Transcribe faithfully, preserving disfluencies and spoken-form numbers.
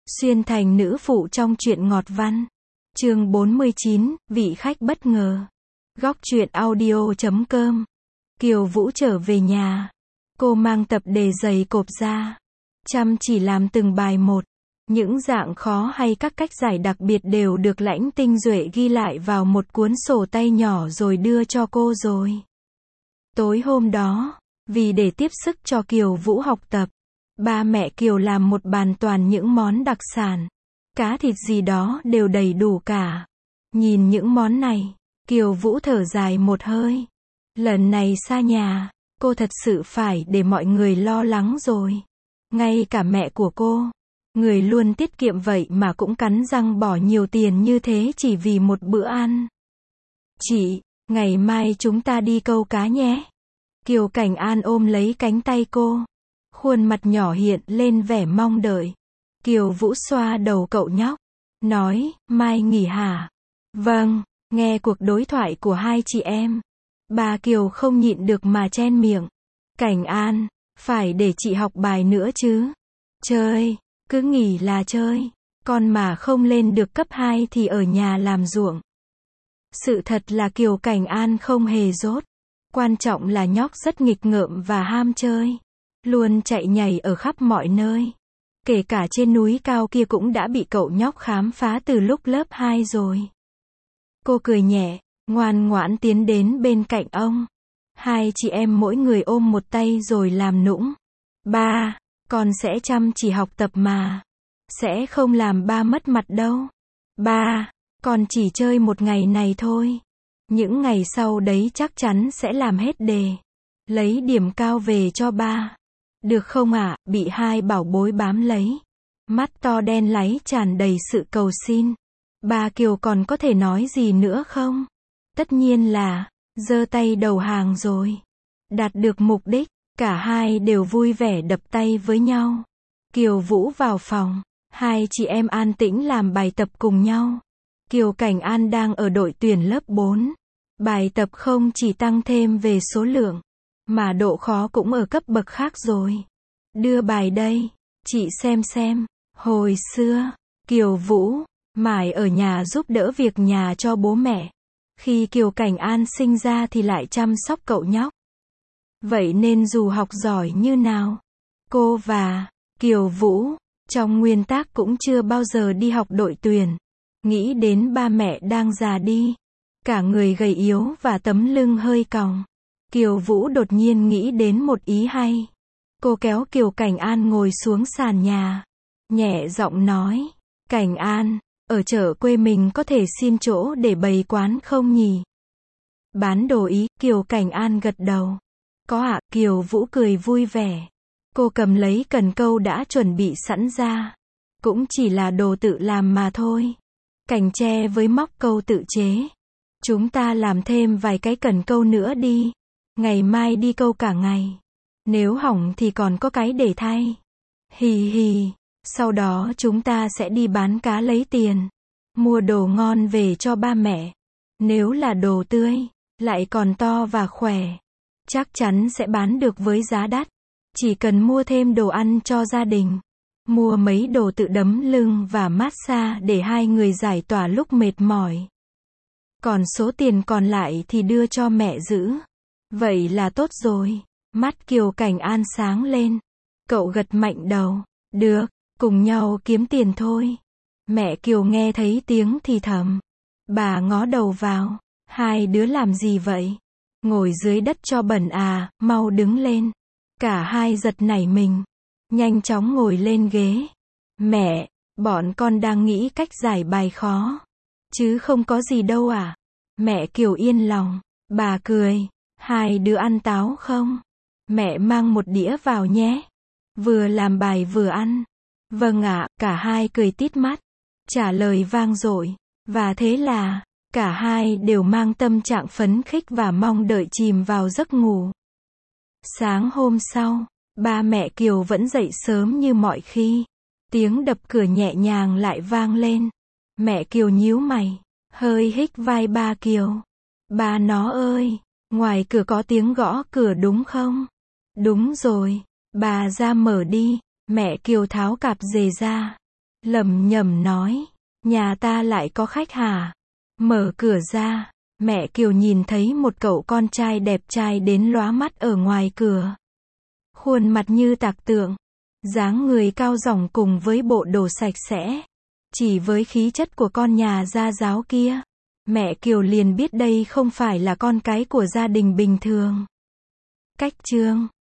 Xuyên thành nữ phụ trong truyện ngọt văn. Chương bốn mươi chín, vị khách bất ngờ. Góc truyện audio chấm com. Kiều Vũ trở về nhà. Cô mang tập đề dày cộp ra. Chăm chỉ làm từng bài một. Những dạng khó hay các cách giải đặc biệt đều được Lãnh Tinh Duệ ghi lại vào một cuốn sổ tay nhỏ rồi đưa cho cô rồi. Tối hôm đó, vì để tiếp sức cho Kiều Vũ học tập, ba mẹ Kiều làm một bàn toàn những món đặc sản. Cá thịt gì đó đều đầy đủ cả. Nhìn những món này, Kiều Vũ thở dài một hơi. Lần này xa nhà, cô thật sự phải để mọi người lo lắng rồi. Ngay cả mẹ của cô, người luôn tiết kiệm vậy mà cũng cắn răng bỏ nhiều tiền như thế chỉ vì một bữa ăn. Chị, ngày mai chúng ta đi câu cá nhé. Kiều Cảnh An ôm lấy cánh tay cô. Khuôn mặt nhỏ hiện lên vẻ mong đợi. Kiều Vũ xoa đầu cậu nhóc. Nói, mai nghỉ hả? Vâng, nghe cuộc đối thoại của hai chị em. Bà Kiều không nhịn được mà chen miệng. Cảnh An, phải để chị học bài nữa chứ. Chơi, cứ nghỉ là chơi. Con mà không lên được cấp hai thì ở nhà làm ruộng. Sự thật là Kiều Cảnh An không hề dốt. Quan trọng là nhóc rất nghịch ngợm và ham chơi. Luôn chạy nhảy ở khắp mọi nơi. Kể cả trên núi cao kia cũng đã bị cậu nhóc khám phá từ lúc lớp hai rồi. Cô cười nhẹ, ngoan ngoãn tiến đến bên cạnh ông. Hai chị em mỗi người ôm một tay rồi làm nũng. Ba, con sẽ chăm chỉ học tập mà. Sẽ không làm ba mất mặt đâu. Ba, con chỉ chơi một ngày này thôi. Những ngày sau đấy chắc chắn sẽ làm hết đề. Lấy điểm cao về cho ba. Được không ạ? À? Bị hai bảo bối bám lấy. Mắt to đen láy tràn đầy sự cầu xin. Bà Kiều còn có thể nói gì nữa không? Tất nhiên là, giơ tay đầu hàng rồi. Đạt được mục đích, cả hai đều vui vẻ đập tay với nhau. Kiều Vũ vào phòng. Hai chị em an tĩnh làm bài tập cùng nhau. Kiều Cảnh An đang ở đội tuyển lớp bốn. Bài tập không chỉ tăng thêm về số lượng, mà độ khó cũng ở cấp bậc khác rồi. Đưa bài đây, chị xem xem. Hồi xưa, Kiều Vũ mải ở nhà giúp đỡ việc nhà cho bố mẹ. Khi Kiều Cảnh An sinh ra thì lại chăm sóc cậu nhóc. Vậy nên dù học giỏi như nào, cô và Kiều Vũ, trong nguyên tắc cũng chưa bao giờ đi học đội tuyển. Nghĩ đến ba mẹ đang già đi, cả người gầy yếu và tấm lưng hơi còng. Kiều Vũ đột nhiên nghĩ đến một ý hay. Cô kéo Kiều Cảnh An ngồi xuống sàn nhà. Nhẹ giọng nói, Cảnh An, ở chợ quê mình có thể xin chỗ để bày quán không nhỉ? Bán đồ ý, Kiều Cảnh An gật đầu. Có ạ, Kiều Vũ cười vui vẻ. Cô cầm lấy cần câu đã chuẩn bị sẵn ra. Cũng chỉ là đồ tự làm mà thôi. Cành tre với móc câu tự chế. Chúng ta làm thêm vài cái cần câu nữa đi. Ngày mai đi câu cả ngày. Nếu hỏng thì còn có cái để thay. Hì hì. Sau đó chúng ta sẽ đi bán cá lấy tiền. Mua đồ ngon về cho ba mẹ. Nếu là đồ tươi, lại còn to và khỏe, chắc chắn sẽ bán được với giá đắt. Chỉ cần mua thêm đồ ăn cho gia đình. Mua mấy đồ tự đấm lưng và massage để hai người giải tỏa lúc mệt mỏi. Còn số tiền còn lại thì đưa cho mẹ giữ. Vậy là tốt rồi. Mắt Kiều Cảnh An sáng lên. Cậu gật mạnh đầu. Được, cùng nhau kiếm tiền thôi. Mẹ Kiều nghe thấy tiếng thì thầm. Bà ngó đầu vào. Hai đứa làm gì vậy? Ngồi dưới đất cho bẩn à, mau đứng lên. Cả hai giật nảy mình. Nhanh chóng ngồi lên ghế. Mẹ, bọn con đang nghĩ cách giải bài khó. Chứ không có gì đâu à? Mẹ Kiều yên lòng. Bà cười. Hai đứa ăn táo không? Mẹ mang một đĩa vào nhé. Vừa làm bài vừa ăn. Vâng ạ, cả hai cười tít mắt. Trả lời vang dội. Và thế là, cả hai đều mang tâm trạng phấn khích và mong đợi chìm vào giấc ngủ. Sáng hôm sau, ba mẹ Kiều vẫn dậy sớm như mọi khi. Tiếng đập cửa nhẹ nhàng lại vang lên. Mẹ Kiều nhíu mày, hơi hích vai ba Kiều. Ba nó ơi, ngoài cửa có tiếng gõ cửa đúng không? Đúng rồi, bà ra mở đi. Mẹ Kiều tháo cạp dề ra. lẩm nhẩm nói, nhà ta lại có khách hả? Mở cửa ra, mẹ Kiều nhìn thấy một cậu con trai đẹp trai đến lóa mắt ở ngoài cửa. Khuôn mặt như tạc tượng, dáng người cao ròng cùng với bộ đồ sạch sẽ. Chỉ với khí chất của con nhà gia giáo kia, mẹ Kiều liền biết đây không phải là con cái của gia đình bình thường. Cách chương